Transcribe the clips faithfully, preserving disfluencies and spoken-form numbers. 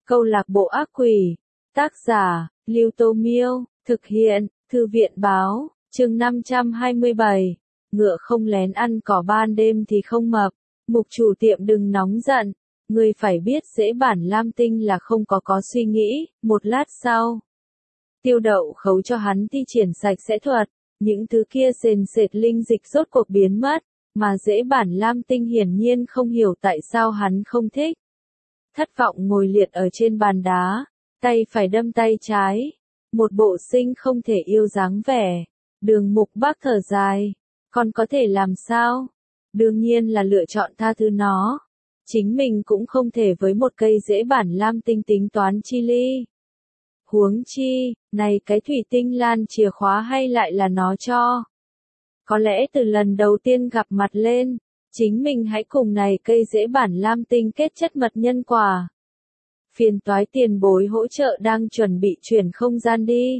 Câu lạc bộ ác quỷ. Tác giả, Lưu Tô Miêu. Thực hiện, Thư viện Báo. Chương năm trăm hai mươi bảy. Ngựa không lén ăn cỏ ban đêm thì không mập. Mục chủ tiệm đừng nóng giận. Ngươi phải biết dễ bản Lam Tinh là không có có suy nghĩ. Một lát sau, Tiêu Đậu Khấu cho hắn thi triển sạch sẽ thuật. Những thứ kia sền sệt linh dịch rốt cuộc biến mất. Mà dễ bản Lam Tinh hiển nhiên không hiểu tại sao hắn không thích. Thất vọng ngồi liệt ở trên bàn đá, tay phải đâm tay trái. Một bộ sinh không thể yêu dáng vẻ. Đường Mục Bác thở dài. Con có thể làm sao? Đương nhiên là lựa chọn tha thứ nó. Chính mình cũng không thể với một cây dễ bản Lam Tinh tính toán chi ly. Huống chi, này cái thủy tinh lan chìa khóa hay lại là nó cho. Có lẽ từ lần đầu tiên gặp mặt lên, chính mình hãy cùng này cây dễ bản Lam Tinh kết chất mật nhân quả. Phiền toái tiền bối hỗ trợ đang chuẩn bị chuyển không gian đi.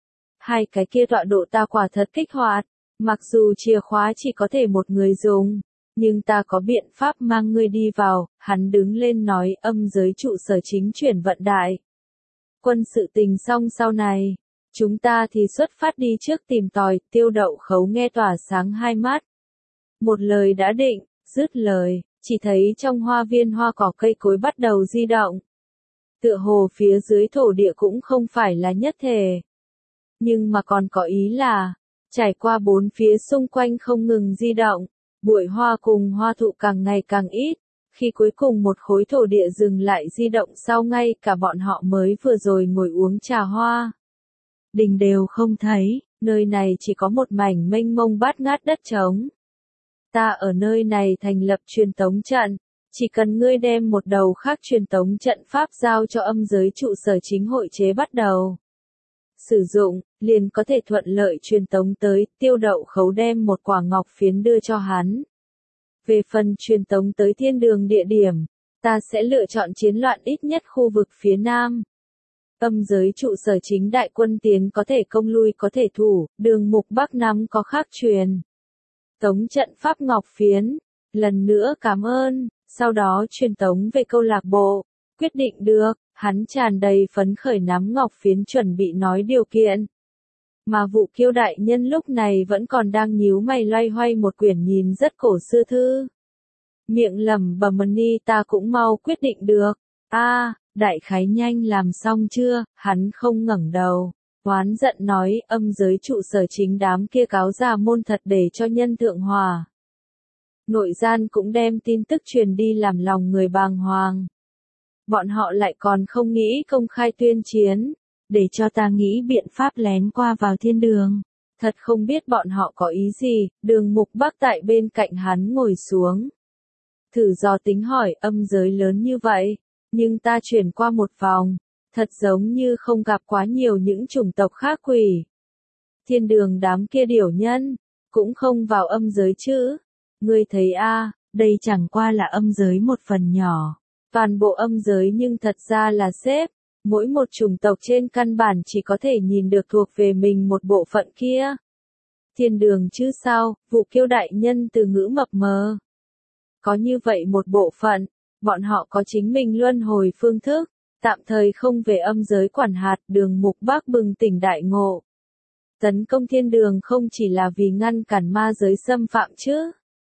Hai cái kia tọa độ ta quả thật kích hoạt, mặc dù chìa khóa chỉ có thể một người dùng, nhưng ta có biện pháp mang ngươi đi vào. Hắn đứng lên nói, âm giới trụ sở chính chuyển vận đại. Quân sự tình xong sau này, chúng ta thì xuất phát đi trước tìm tòi. Tiêu Đậu Khấu nghe tỏa sáng hai mắt. Một lời đã định, dứt lời, chỉ thấy trong hoa viên hoa cỏ cây cối bắt đầu di động. Tựa hồ phía dưới thổ địa cũng không phải là nhất thể. Nhưng mà còn có ý là, trải qua bốn phía xung quanh không ngừng di động, bụi hoa cùng hoa thụ càng ngày càng ít. Khi cuối cùng một khối thổ địa dừng lại di động sau ngay cả bọn họ mới vừa rồi ngồi uống trà hoa đình đều không thấy, nơi này chỉ có một mảnh mênh mông bát ngát đất trống. Ta ở nơi này thành lập truyền tống trận, chỉ cần ngươi đem một đầu khác truyền tống trận pháp giao cho âm giới trụ sở chính hội chế bắt đầu sử dụng, liền có thể thuận lợi truyền tống tới. Tiêu Đậu Khấu đem một quả ngọc phiến đưa cho hắn. Về phần truyền tống tới thiên đường địa điểm, ta sẽ lựa chọn chiến loạn ít nhất khu vực phía nam. Âm giới trụ sở chính đại quân tiến có thể công lui có thể thủ, Đường Mục Bác nắm có khác truyền tống trận pháp ngọc phiến. Lần nữa cảm ơn, sau đó truyền tống về câu lạc bộ. Quyết định được, hắn tràn đầy phấn khởi nắm ngọc phiến chuẩn bị nói điều kiện. Mà Vụ Kiêu đại nhân lúc này vẫn còn đang nhíu mày loay hoay một quyển nhìn rất cổ xưa thư. Miệng lẩm bẩm ni ta cũng mau quyết định được. A, à, đại khái nhanh làm xong chưa? Hắn không ngẩng đầu, oán giận nói, âm giới trụ sở chính đám kia cáo già môn thật để cho nhân thượng hòa. Nội gian cũng đem tin tức truyền đi làm lòng người bàng hoàng. Bọn họ lại còn không nghĩ công khai tuyên chiến, để cho ta nghĩ biện pháp lén qua vào thiên đường. Thật không biết bọn họ có ý gì. Đường Mục Bác tại bên cạnh hắn ngồi xuống. Thử dò tính hỏi, âm giới lớn như vậy, nhưng ta chuyển qua một vòng, thật giống như không gặp quá nhiều những chủng tộc khác quỷ. Thiên đường đám kia điểu nhân, cũng không vào âm giới chứ. Ngươi thấy a, à, đây chẳng qua là âm giới một phần nhỏ. Toàn bộ âm giới nhưng thật ra là xếp. Mỗi một chủng tộc trên căn bản chỉ có thể nhìn được thuộc về mình một bộ phận kia. Thiên đường chứ sao? Vụ Kiêu đại nhân từ ngữ mập mờ. Có như vậy một bộ phận, bọn họ có chính mình luân hồi phương thức, tạm thời không về âm giới quản hạt. Đường Mục Bác bừng tỉnh đại ngộ. Tấn công thiên đường không chỉ là vì ngăn cản ma giới xâm phạm chứ.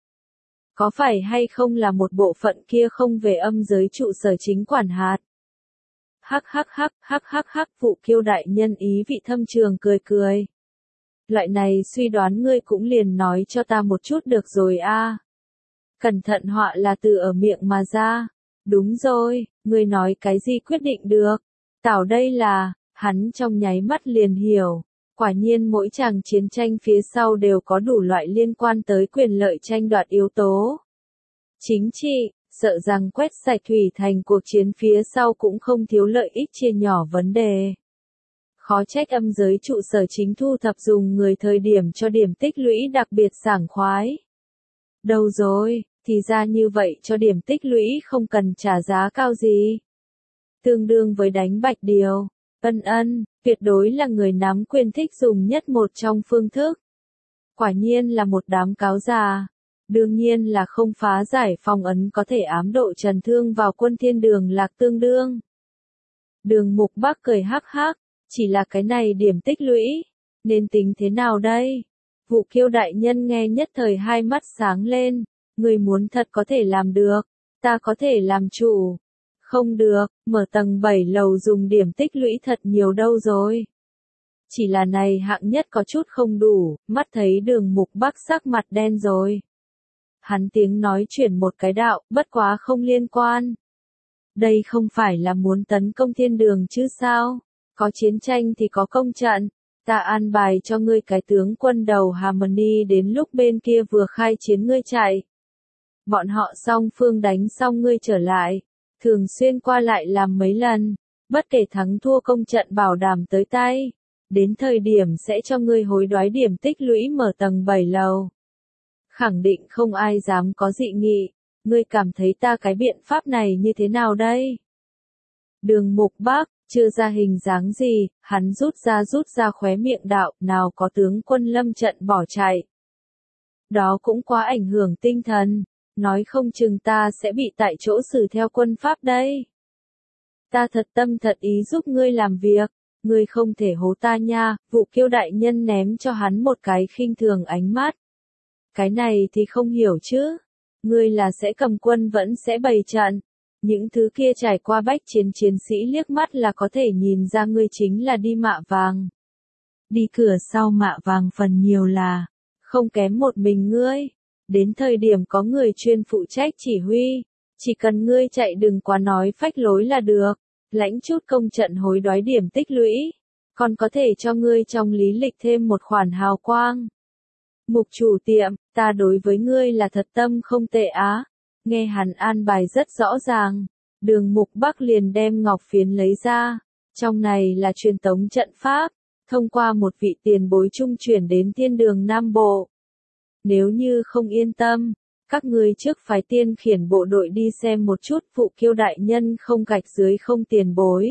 Có phải hay không là một bộ phận kia không về âm giới trụ sở chính quản hạt? Hắc hắc hắc, hắc hắc hắc, Vụ Kiêu đại nhân ý vị thâm trường cười cười. Loại này suy đoán ngươi cũng liền nói cho ta một chút được rồi a. À. Cẩn thận họa là từ ở miệng mà ra. Đúng rồi, ngươi nói cái gì quyết định được? Tảo đây là, hắn trong nháy mắt liền hiểu. Quả nhiên mỗi chàng chiến tranh phía sau đều có đủ loại liên quan tới quyền lợi tranh đoạt yếu tố. Chính trị, sợ rằng quét sạch thủy thành cuộc chiến phía sau cũng không thiếu lợi ích chia nhỏ vấn đề. Khó trách âm giới trụ sở chính thu thập dùng người thời điểm cho điểm tích lũy đặc biệt sảng khoái. Đâu rồi, thì ra như vậy cho điểm tích lũy không cần trả giá cao gì. Tương đương với đánh bạch điều. Ân ân, tuyệt đối là người nắm quyền thích dùng nhất một trong phương thức. Quả nhiên là một đám cáo già. Đương nhiên là không phá giải phong ấn có thể ám độ trần thương vào quân thiên đường lạc tương đương. Đường Mục Bắc cười hắc hắc, chỉ là cái này điểm tích lũy, nên tính thế nào đây? Vụ Kiêu đại nhân nghe nhất thời hai mắt sáng lên, người muốn thật có thể làm được, ta có thể làm chủ. Không được, mở tầng bảy lầu dùng điểm tích lũy thật nhiều đâu rồi. Chỉ là này hạng nhất có chút không đủ, mắt thấy Đường Mục Bắc sắc mặt đen rồi. Hắn tiếng nói chuyển một cái đạo, bất quá không liên quan. Đây không phải là muốn tấn công thiên đường chứ sao? Có chiến tranh thì có công trận. Ta an bài cho ngươi cái tướng quân đầu Harmony đến lúc bên kia vừa khai chiến ngươi chạy. Bọn họ song phương đánh xong ngươi trở lại. Thường xuyên qua lại làm mấy lần. Bất kể thắng thua công trận bảo đảm tới tay. Đến thời điểm sẽ cho ngươi hối đoái điểm tích lũy mở tầng bảy lầu. Khẳng định không ai dám có dị nghị. Ngươi cảm thấy ta cái biện pháp này như thế nào đây? Đường Mục Bắc, chưa ra hình dáng gì, hắn rút ra rút ra khóe miệng đạo, nào có tướng quân lâm trận bỏ chạy. Đó cũng quá ảnh hưởng tinh thần, nói không chừng ta sẽ bị tại chỗ xử theo quân pháp đây. Ta thật tâm thật ý giúp ngươi làm việc, ngươi không thể hố ta nha, Vụ Kiêu đại nhân ném cho hắn một cái khinh thường ánh mắt. Cái này thì không hiểu chứ. Ngươi là sẽ cầm quân vẫn sẽ bày trận. Những thứ kia trải qua bách chiến chiến sĩ liếc mắt là có thể nhìn ra ngươi chính là đi mạ vàng. Đi cửa sau mạ vàng phần nhiều là, không kém một mình ngươi. Đến thời điểm có người chuyên phụ trách chỉ huy, chỉ cần ngươi chạy đừng quá nói phách lối là được. Lãnh chút công trận hối đoái điểm tích lũy, còn có thể cho ngươi trong lý lịch thêm một khoản hào quang. Mục chủ tiệm, ta đối với ngươi là thật tâm không tệ á. Nghe hắn an bài rất rõ ràng. Đường Mục Bắc liền đem ngọc phiến lấy ra. Trong này là truyền tống trận pháp, thông qua một vị tiền bối trung chuyển đến thiên đường Nam Bộ. Nếu như không yên tâm, các ngươi trước phái tiên khiển bộ đội đi xem một chút Vụ Kiêu đại nhân không gạch dưới không tiền bối.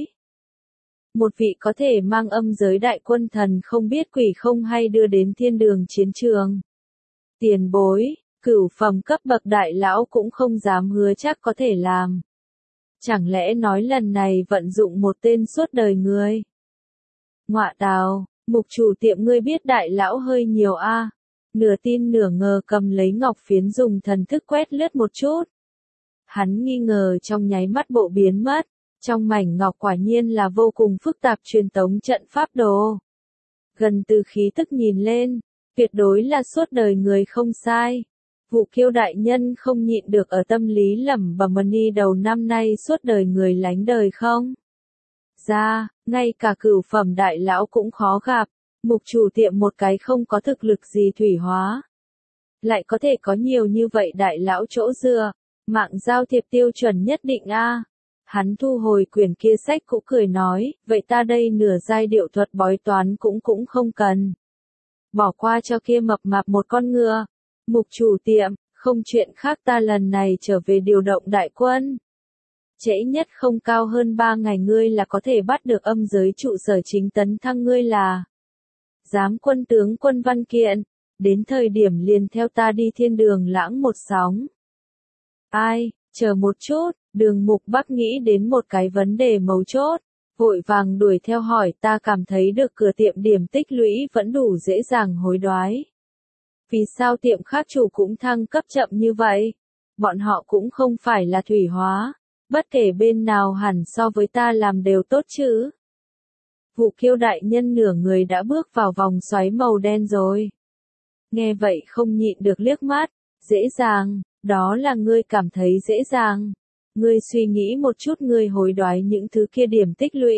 Một vị có thể mang âm giới đại quân thần không biết quỷ không hay đưa đến thiên đường chiến trường. Tiền bối, cửu phẩm cấp bậc đại lão cũng không dám hứa chắc có thể làm. Chẳng lẽ nói lần này vận dụng một tên suốt đời người? Ngọa tào, mục chủ tiệm ngươi biết đại lão hơi nhiều a. Nửa tin nửa ngờ cầm lấy ngọc phiến dùng thần thức quét lướt một chút. Hắn nghi ngờ trong nháy mắt bộ biến mất. Trong mảnh ngọc quả nhiên là vô cùng phức tạp truyền tống trận pháp đồ. Gần từ khí tức nhìn lên, tuyệt đối là suốt đời người không sai. Vụ Kiêu đại nhân không nhịn được ở tâm lý lẩm bẩm Mani đầu năm nay suốt đời người lánh đời không? Ra, ngay cả cửu phẩm đại lão cũng khó gặp, mục chủ tiệm một cái không có thực lực gì thủy hóa. Lại có thể có nhiều như vậy đại lão chỗ dựa, mạng giao thiệp tiêu chuẩn nhất định a. Hắn thu hồi quyển kia sách cũng cười nói, vậy ta đây nửa giai điệu thuật bói toán cũng cũng không cần. Bỏ qua cho kia mập mạp một con ngựa. Mục chủ tiệm, không chuyện khác ta lần này trở về điều động đại quân. Trễ nhất không cao hơn ba ngày ngươi là có thể bắt được âm giới trụ sở chính tấn thăng ngươi là. Giám quân tướng quân văn kiện, đến thời điểm liền theo ta đi thiên đường lãng một sóng. Ai, chờ một chút, Đường Mục Bắc nghĩ đến một cái vấn đề mấu chốt, vội vàng đuổi theo hỏi ta cảm thấy được cửa tiệm điểm tích lũy vẫn đủ dễ dàng hối đoái. Vì sao tiệm khác chủ cũng thăng cấp chậm như vậy? Bọn họ cũng không phải là thủy hóa, bất kể bên nào hẳn so với ta làm đều tốt chứ. Vụ Kiêu đại nhân nửa người đã bước vào vòng xoáy màu đen rồi. Nghe vậy không nhịn được liếc mắt, dễ dàng, đó là ngươi cảm thấy dễ dàng. Ngươi suy nghĩ một chút ngươi hối đoái những thứ kia điểm tích lũy.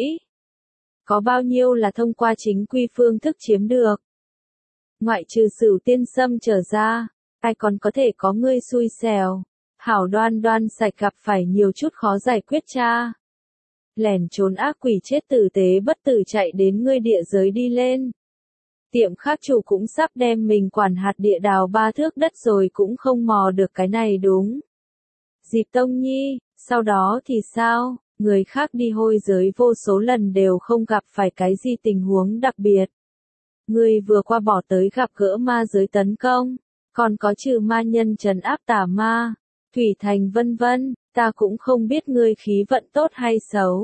Có bao nhiêu là thông qua chính quy phương thức chiếm được? Ngoại trừ Sửu Tiên Sâm trở ra, ai còn có thể có ngươi xui xẻo. Hảo đoan đoan sạch gặp phải nhiều chút khó giải quyết cha. Lẻn trốn ác quỷ chết tử tế bất tử chạy đến ngươi địa giới đi lên. Tiệm khác chủ cũng sắp đem mình quản hạt địa đào ba thước đất rồi cũng không mò được cái này đúng. Dịp Tông Nhi, sau đó thì sao? Người khác đi hôi giới vô số lần đều không gặp phải cái gì tình huống đặc biệt. Người vừa qua bỏ tới gặp gỡ ma giới tấn công, còn có trừ ma nhân trấn áp tà ma, thủy thành vân vân, ta cũng không biết ngươi khí vận tốt hay xấu.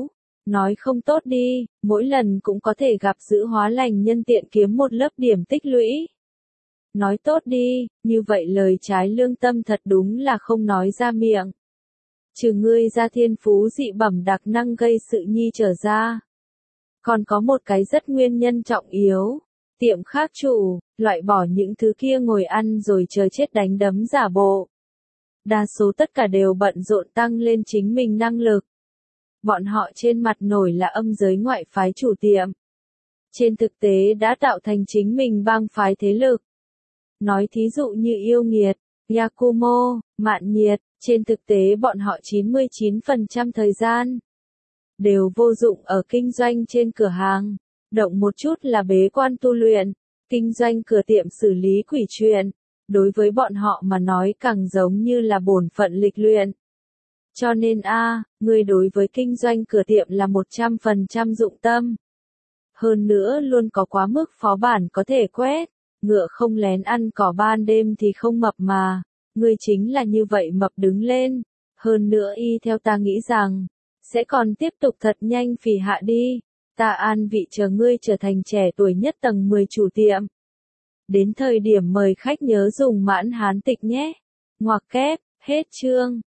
Nói không tốt đi, mỗi lần cũng có thể gặp giữ hóa lành nhân tiện kiếm một lớp điểm tích lũy. Nói tốt đi, như vậy lời trái lương tâm thật đúng là không nói ra miệng. Trừ ngươi ra thiên phú dị bẩm đặc năng gây sự nhi trở ra. Còn có một cái rất nguyên nhân trọng yếu. Tiệm khác chủ, loại bỏ những thứ kia ngồi ăn rồi chờ chết đánh đấm giả bộ. Đa số tất cả đều bận rộn tăng lên chính mình năng lực. Bọn họ trên mặt nổi là âm giới ngoại phái chủ tiệm. Trên thực tế đã tạo thành chính mình bang phái thế lực. Nói thí dụ như yêu nghiệt, Yakumo, mạn nhiệt, trên thực tế bọn họ chín mươi chín phần trăm thời gian đều vô dụng ở kinh doanh trên cửa hàng, động một chút là bế quan tu luyện, kinh doanh cửa tiệm xử lý quỷ chuyện, đối với bọn họ mà nói càng giống như là bổn phận lịch luyện. Cho nên a, người đối với kinh doanh cửa tiệm là một trăm phần trăm dụng tâm. Hơn nữa luôn có quá mức phó bản có thể quét, ngựa không lén ăn cỏ ban đêm thì không mập mà, người chính là như vậy mập đứng lên. Hơn nữa y theo ta nghĩ rằng, sẽ còn tiếp tục thật nhanh phì hạ đi, ta an vị chờ ngươi trở thành trẻ tuổi nhất tầng mười chủ tiệm. Đến thời điểm mời khách nhớ dùng mãn hán tịch nhé. Ngoặc kép, hết chương.